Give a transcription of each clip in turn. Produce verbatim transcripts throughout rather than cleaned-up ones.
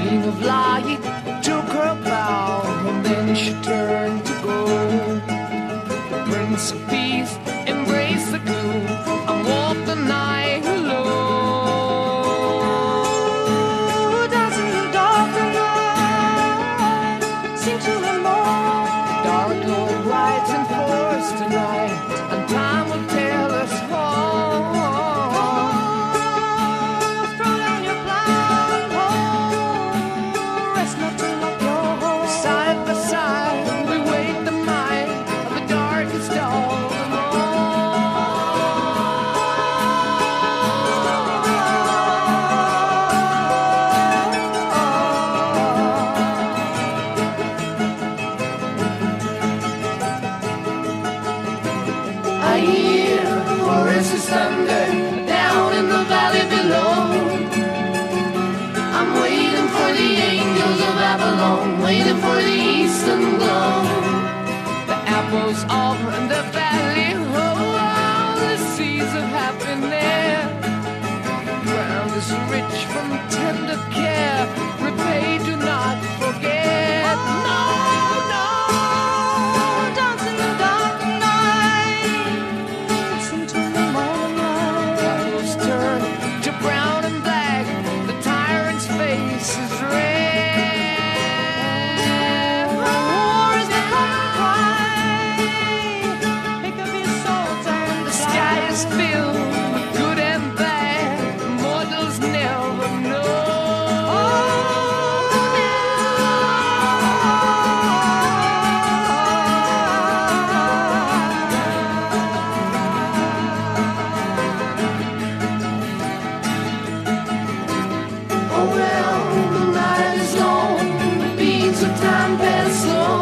Queen of Light took her bow, and then she turned to go. The Prince of Peace embraced the gloom and walked the night alone. Dancing in the dark night, sing to the morn. Dark Lord rides in force tonight, and time will tell us all. Throw down your blindfold, rest not to lock your hold. Side by side, we wait the night of the darkest dawn. I hear voices thunder down in the valley below. I'm waiting for the angels of Avalon, waiting for the eastern glow. The apples of the valley, oh, all the seeds of happiness. Ground is rich from tender care, repay, do not forget. No, no. Dance in the dark night, sing to the morning light. Apples turn to brown and black, the tyrant's face is red. War is the common cry, pick up your swords and The sky is filled with good and bad, mortals never know. Oh well, the night is long, the beats of time pass slow.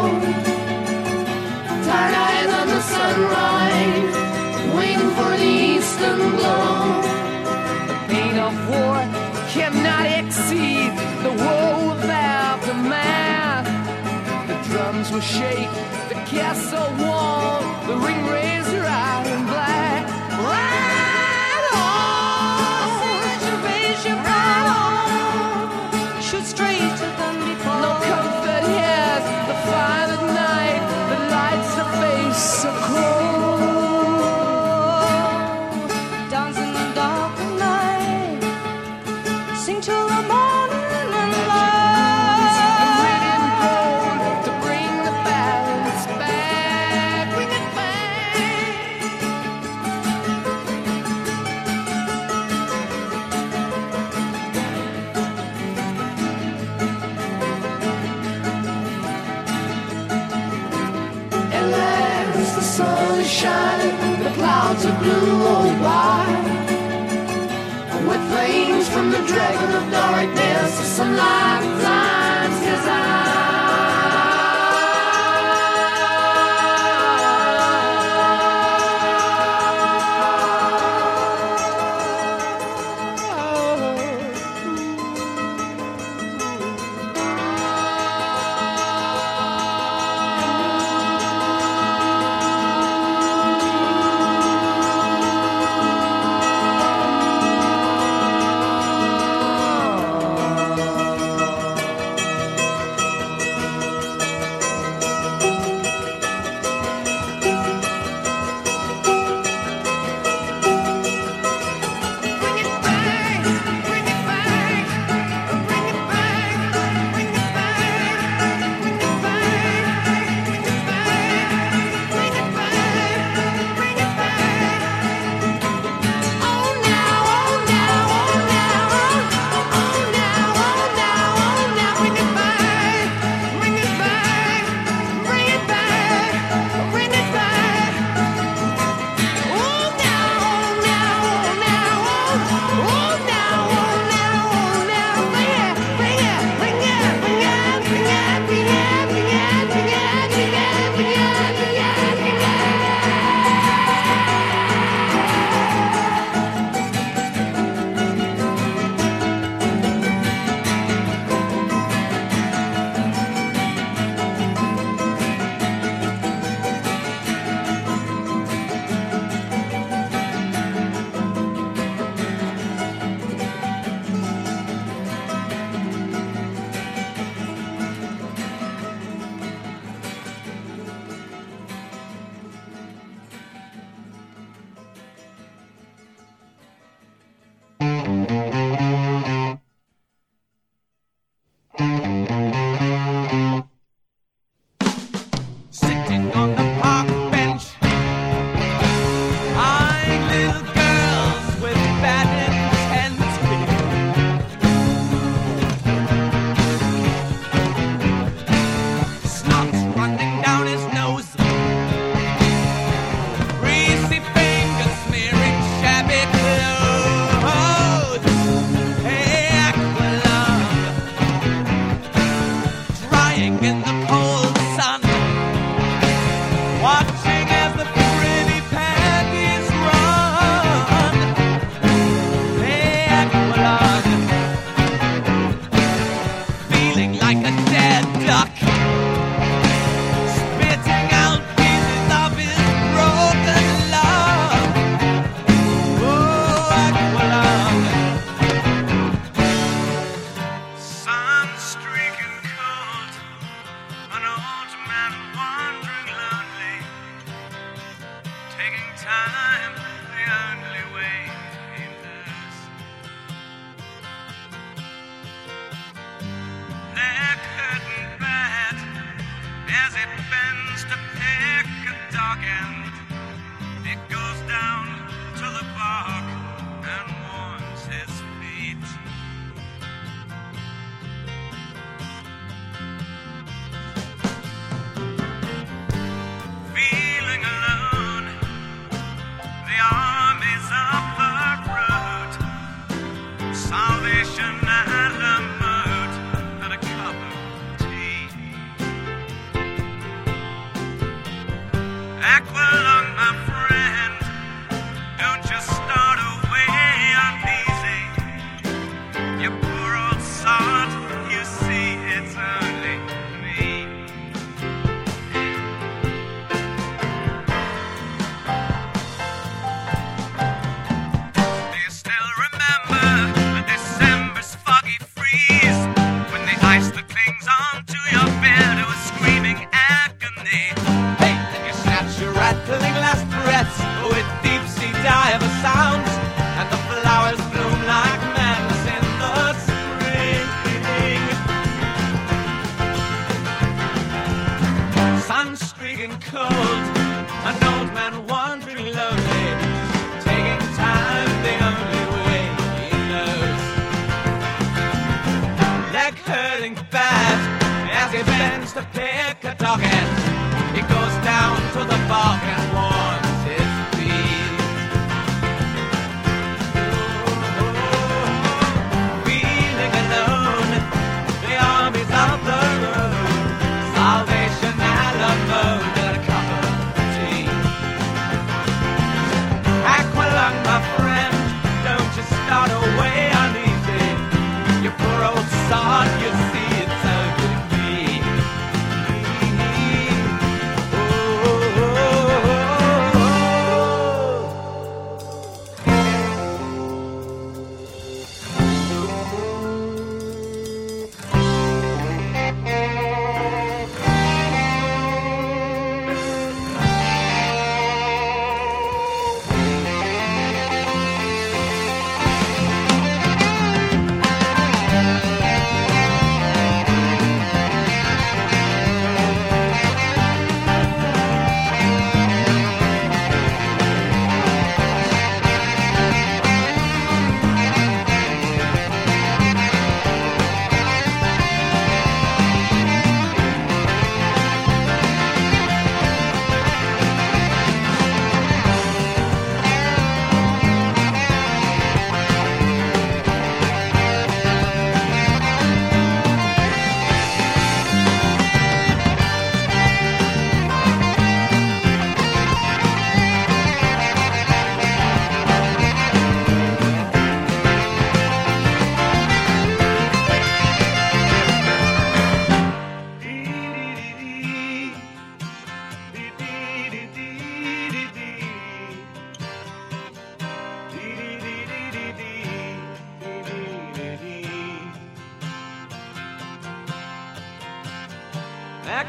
Tired eyes on the sunrise, waiting for the eastern glow. The pain of war cannot exceed the woe of aftermath. The drums will shake, the castle wall, the ring razor iron black. Ride on! Raise your brow, shoot straight to them before. No comfort here, the fire at night that lights the face so cold. Dance in the dark night, sing till the morning light. And written gold to bring the balance back, bring it back. At last the sun is shining, the clouds are blue or white. With flames from the dragon of darkness, the sunlight blinds his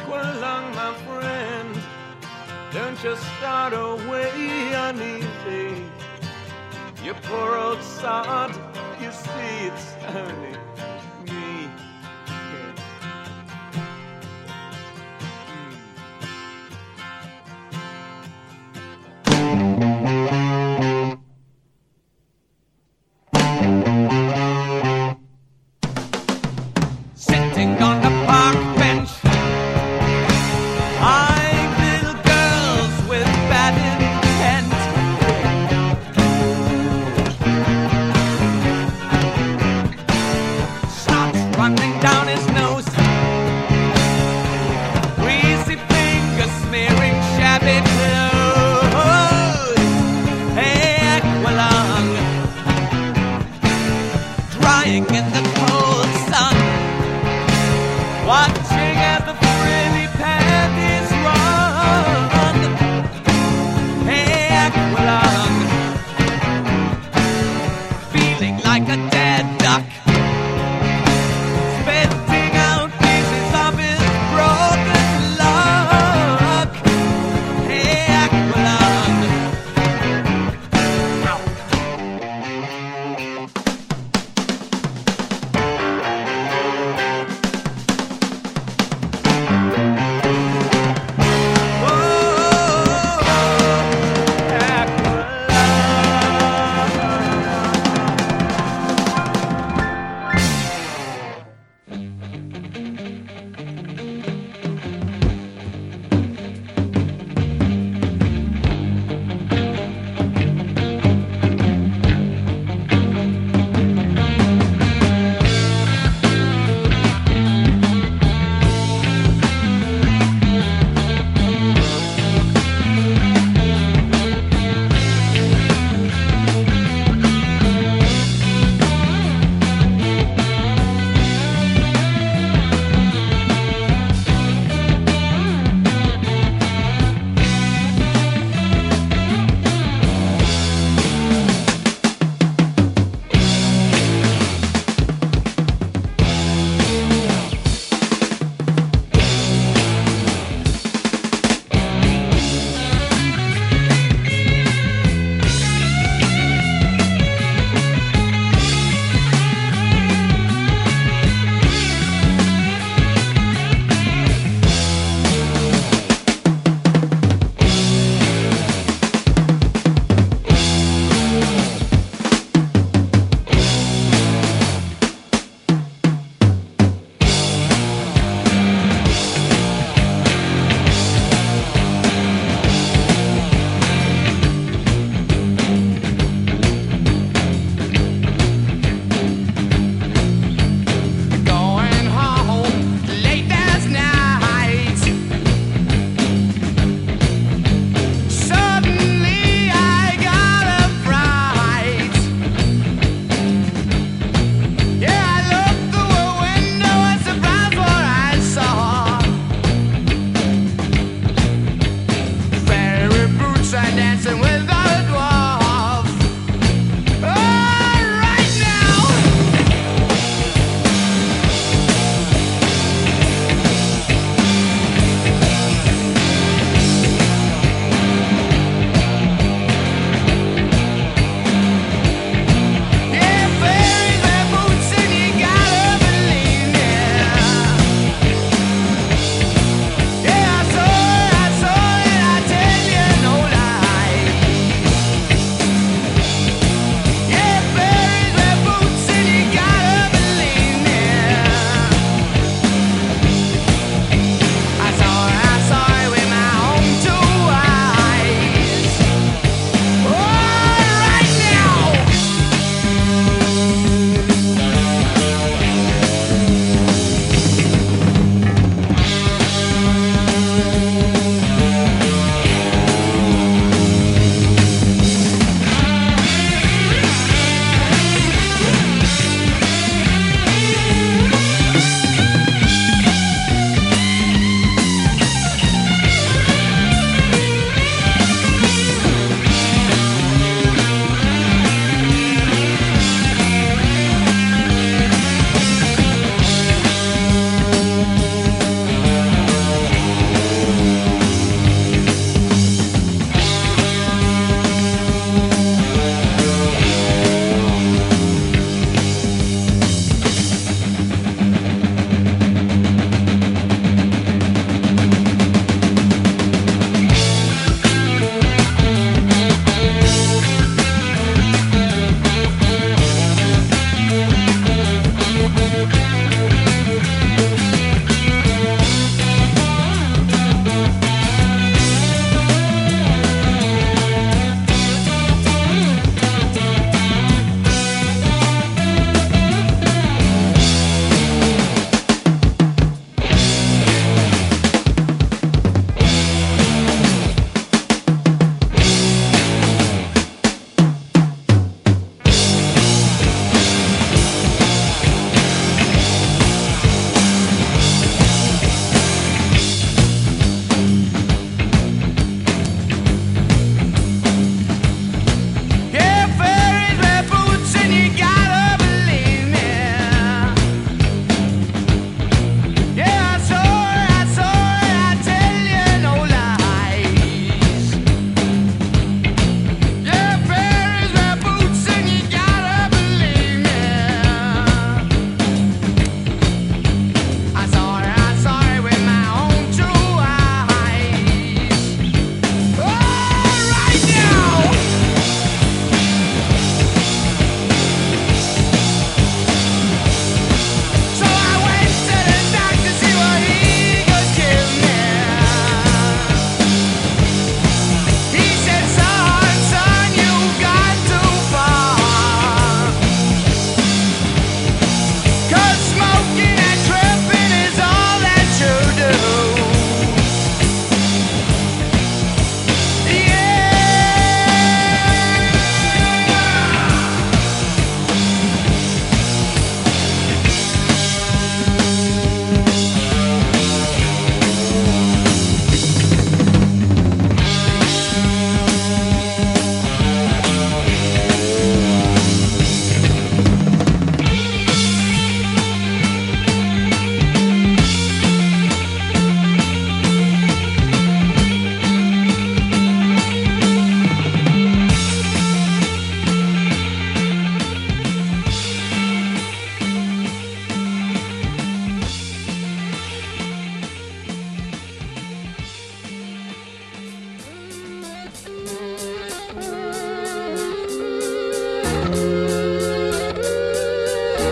Aqualung, my friend, don't just start away uneasy. You poor old sod, you see it's only me. Sitting on the park bench, eyeing little girls with bad intent. Snot's running down his nose, greasy fingers smearing shabby clothes. Hey, Aqualung, drying in the cold sun, watching as the frilly panties run. Hey, Aqualung, feeling like a dead duck, spitting out pieces of his broken luck. Hey, Aqualung, ow.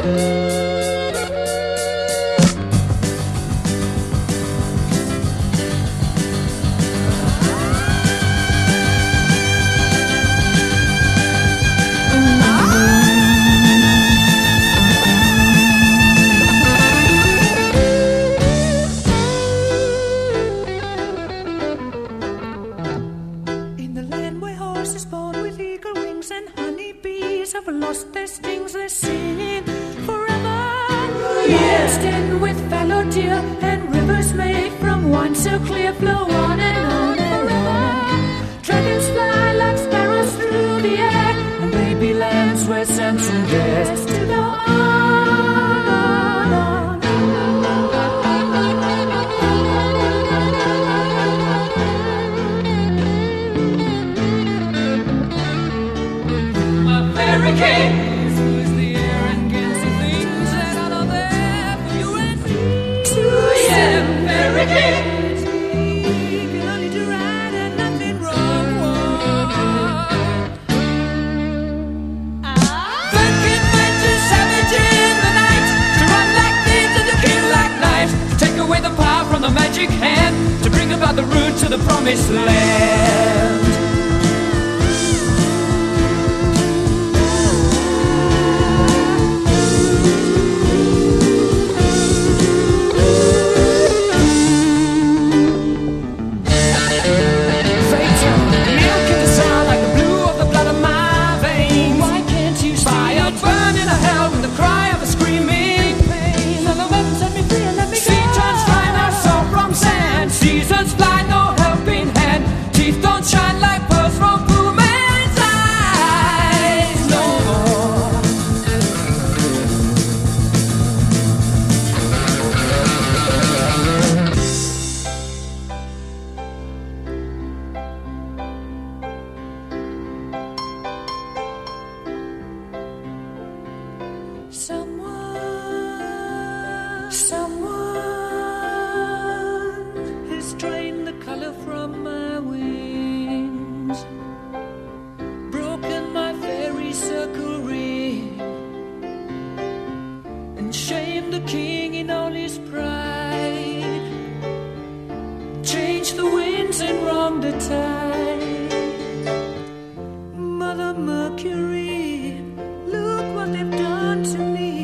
have lost their stings, they're singing forever. Yes, then with fallow deer and rivers made from wine so clear flow on and on and on. Dragons fly like sparrows through the air, and baby lambs where Samson dares to go on, on, on. My fairy king is the air and gives the things that are not there for you and me. To yeah, fairy king. Can only do right and nothing wrong. Thinking men to savage in the night, to run like thieves and to kill like knives, to take away the power from the magic hand, to bring about the road to the promised land. Someone, someone has drained the color from my wings, broken my fairy circle ring, and shamed the king in all his pride, changed the winds and wronged the tide. Mother Mercury, look what they've done to me.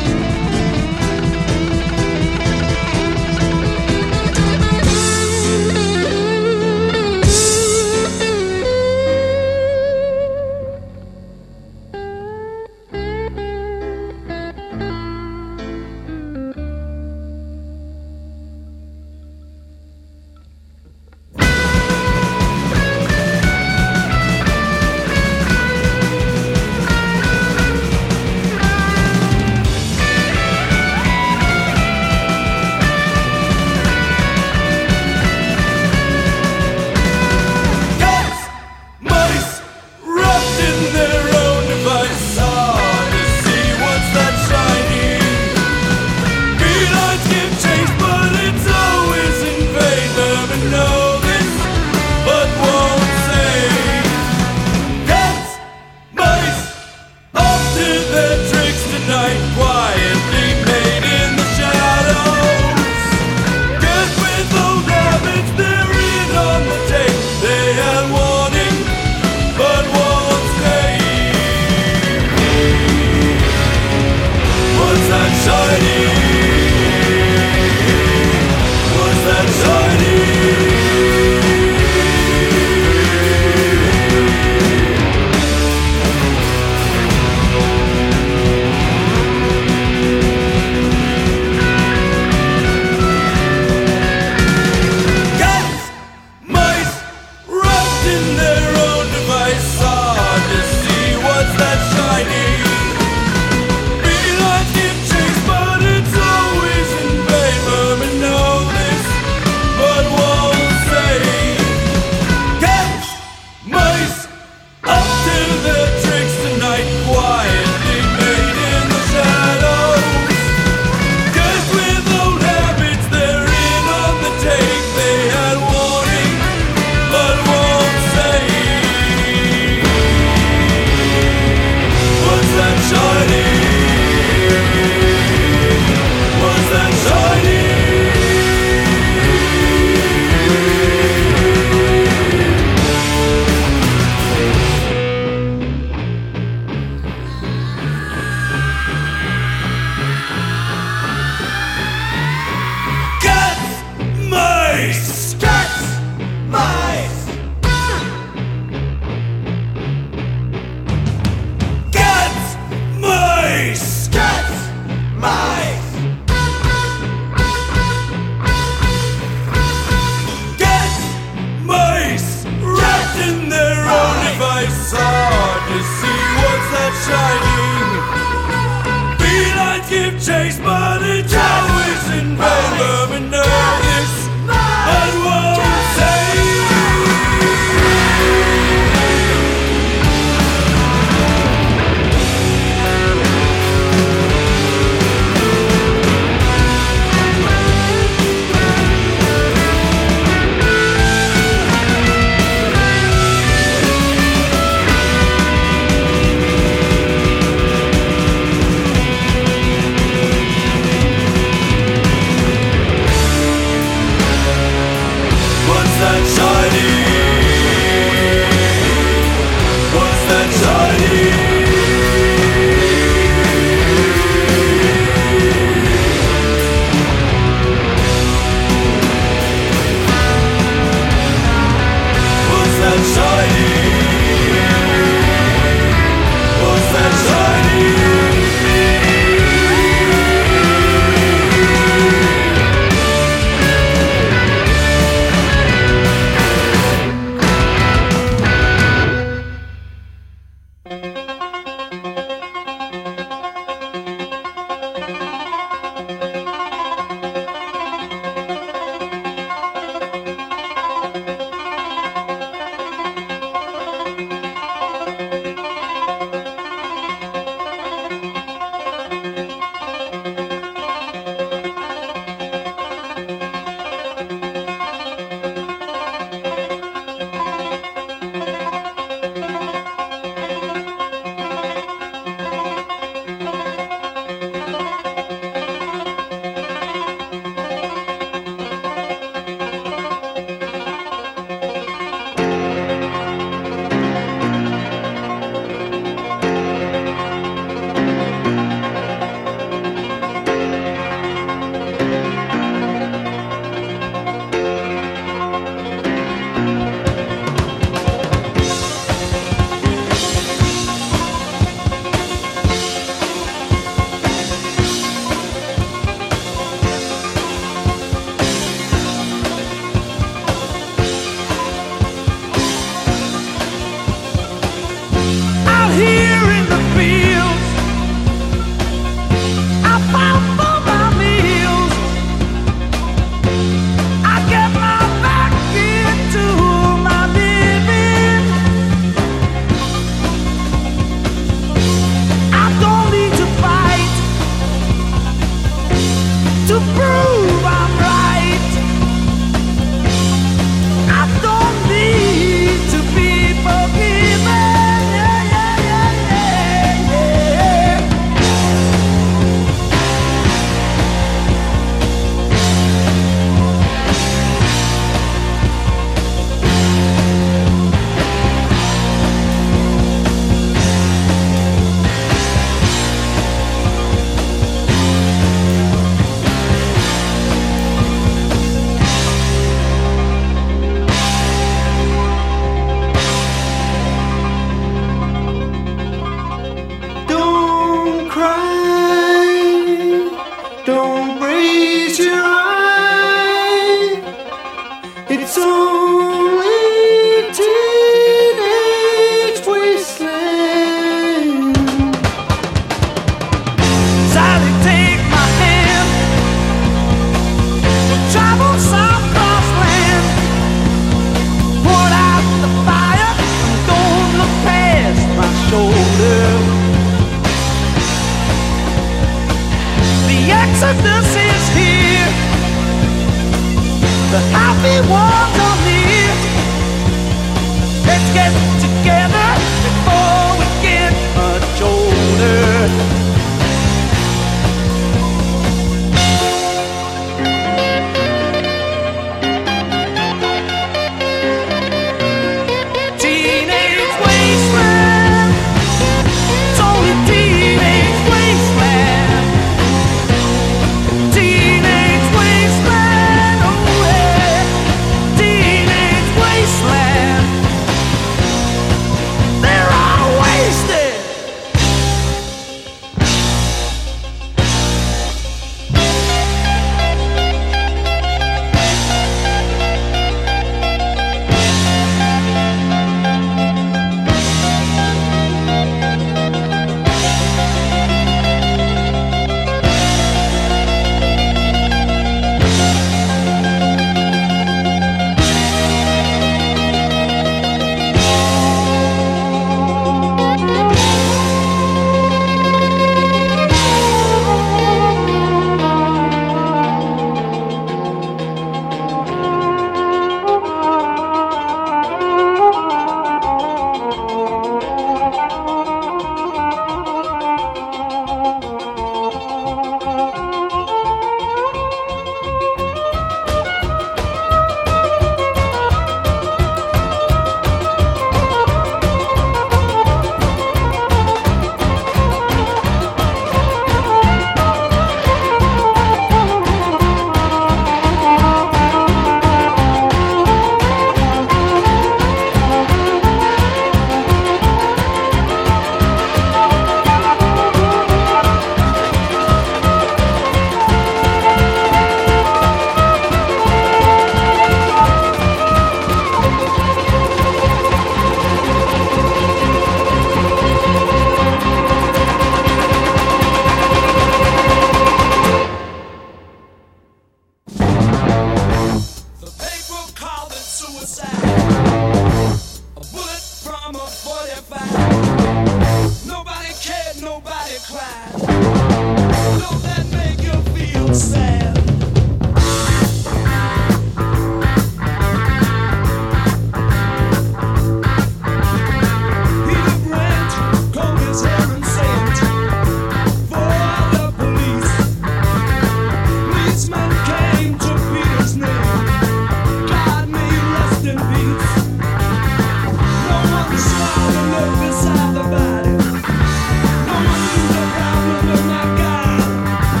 Beside the body, no one knew the problem of my God.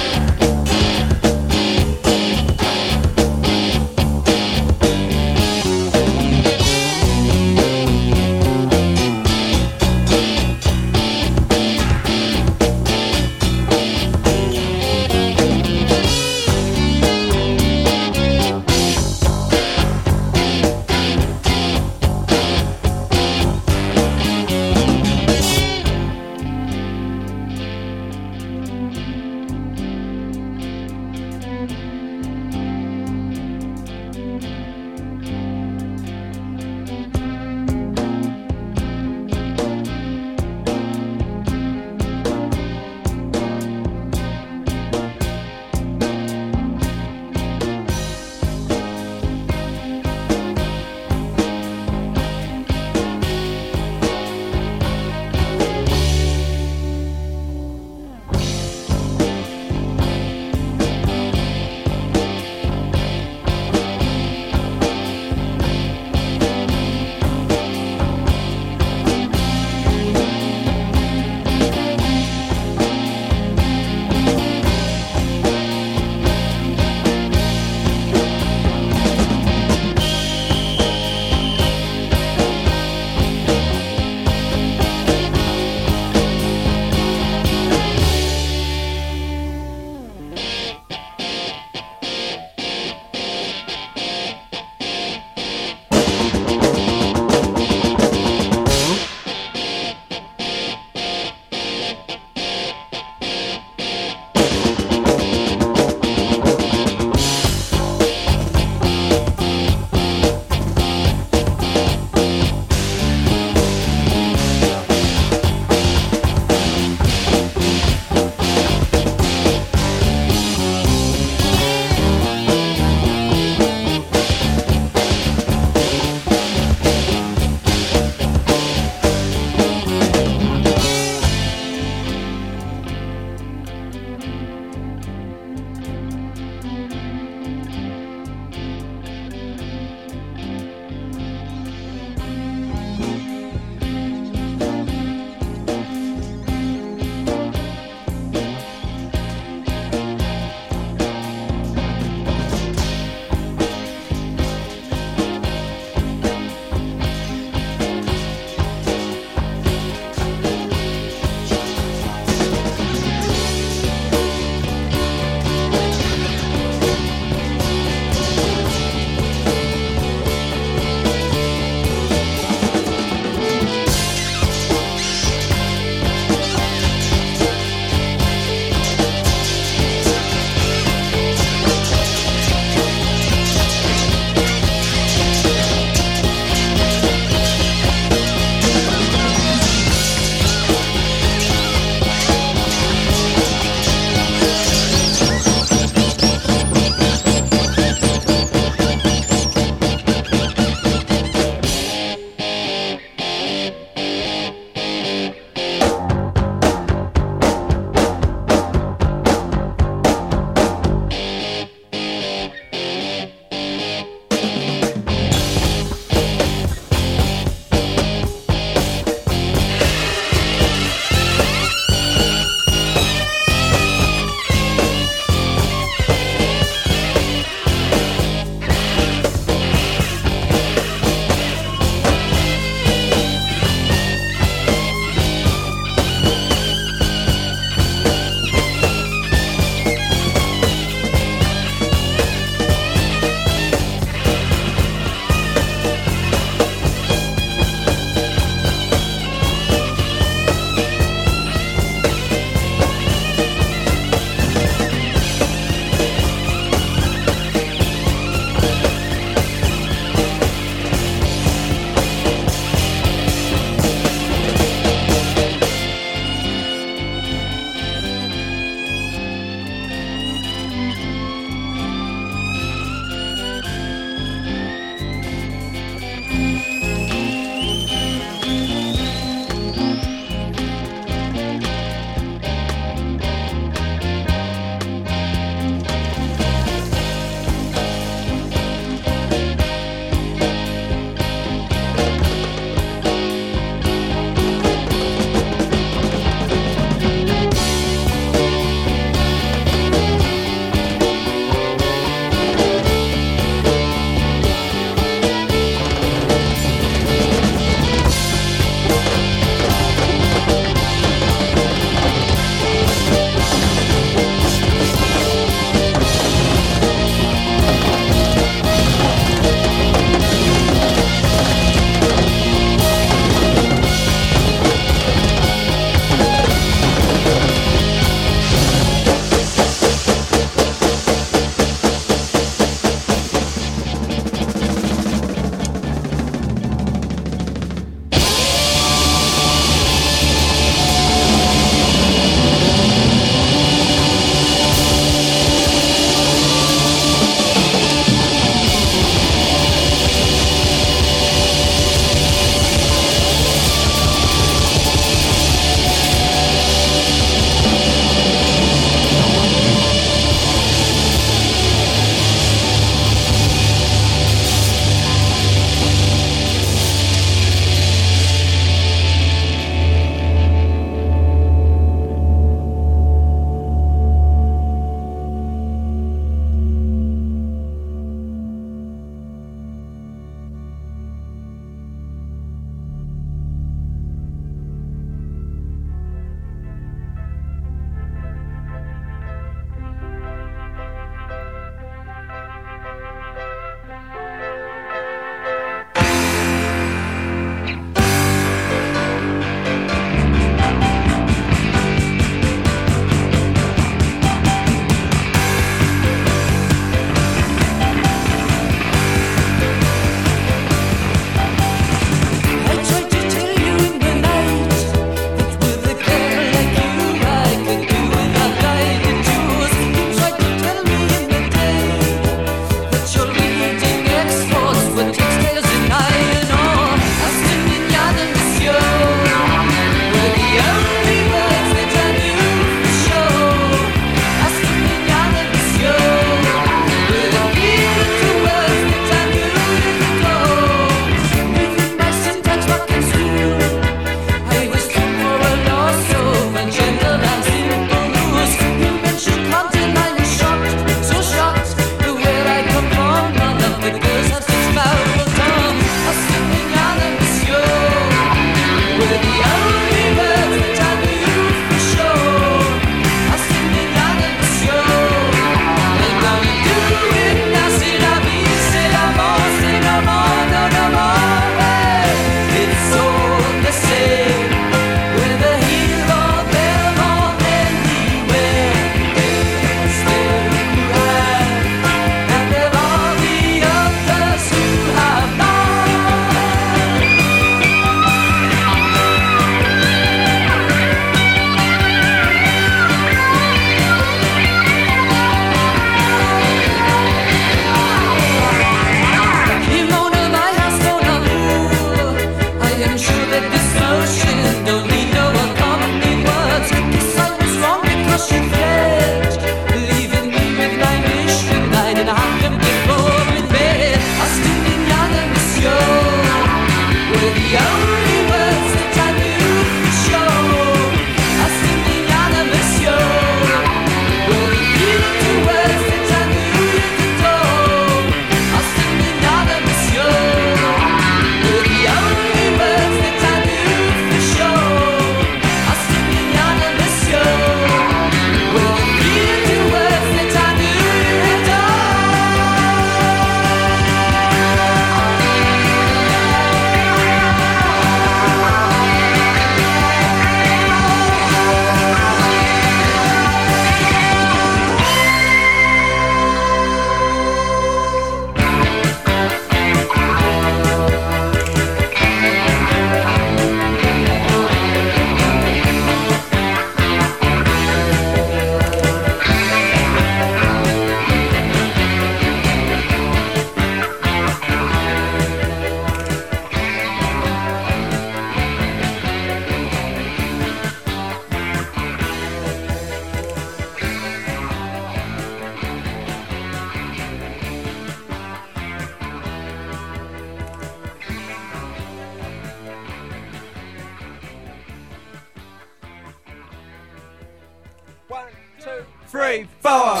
three, four.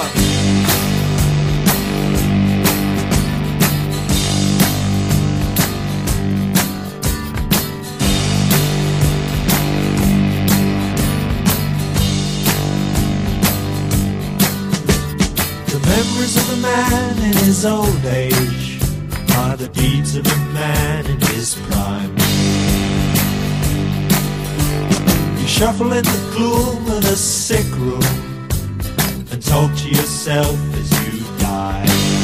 Memories of a man in his old age are the deeds of a man in his prime. You shuffle in the gloom of the sick room and talk to yourself as you die.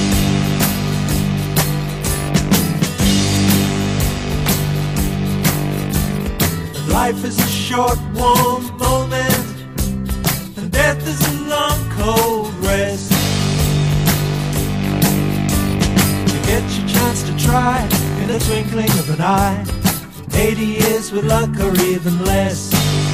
And life is a short, warm moment, and death is a long, cold rest. Get your chance to try in the twinkling of an eye. Eighty years with luck or even less.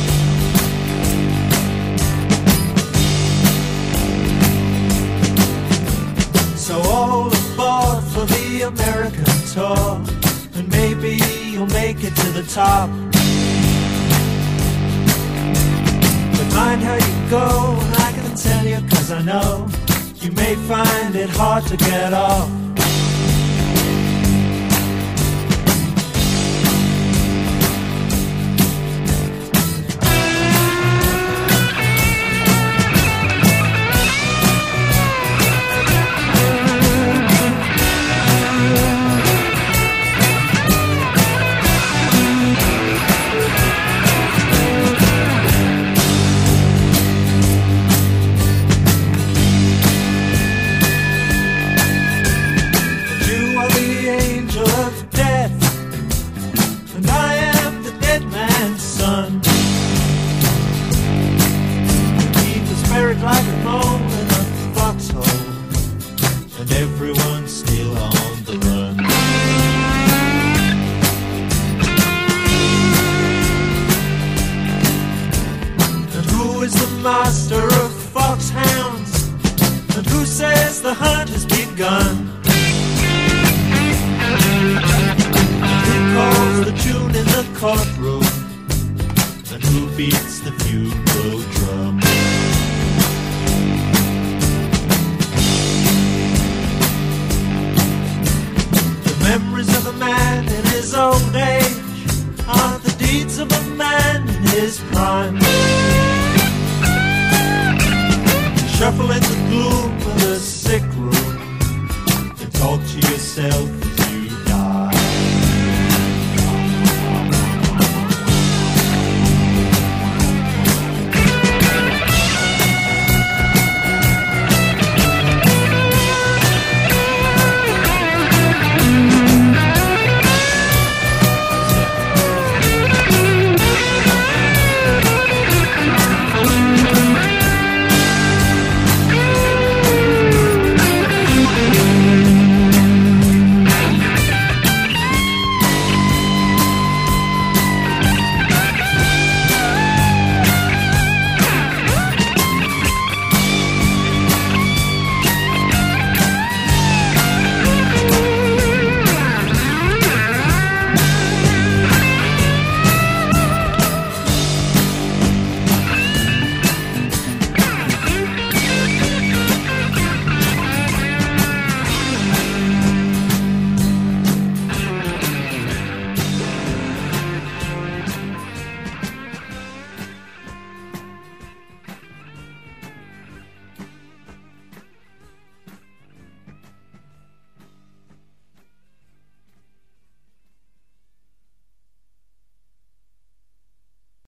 So all aboard for the American tour, and maybe you'll make it to the top. But mind how you go, and I can tell you 'cause I know you may find it hard to get off. Like a mole in a foxhole, and everyone's still on the run. And who is the master of foxhounds? And who says the hunt has begun? Who calls the tune in the courtroom? And who beats the funeral drum? Memories of a man in his old age are the deeds of a man in his prime. Shuffle in the gloom of the sick room and talk to yourself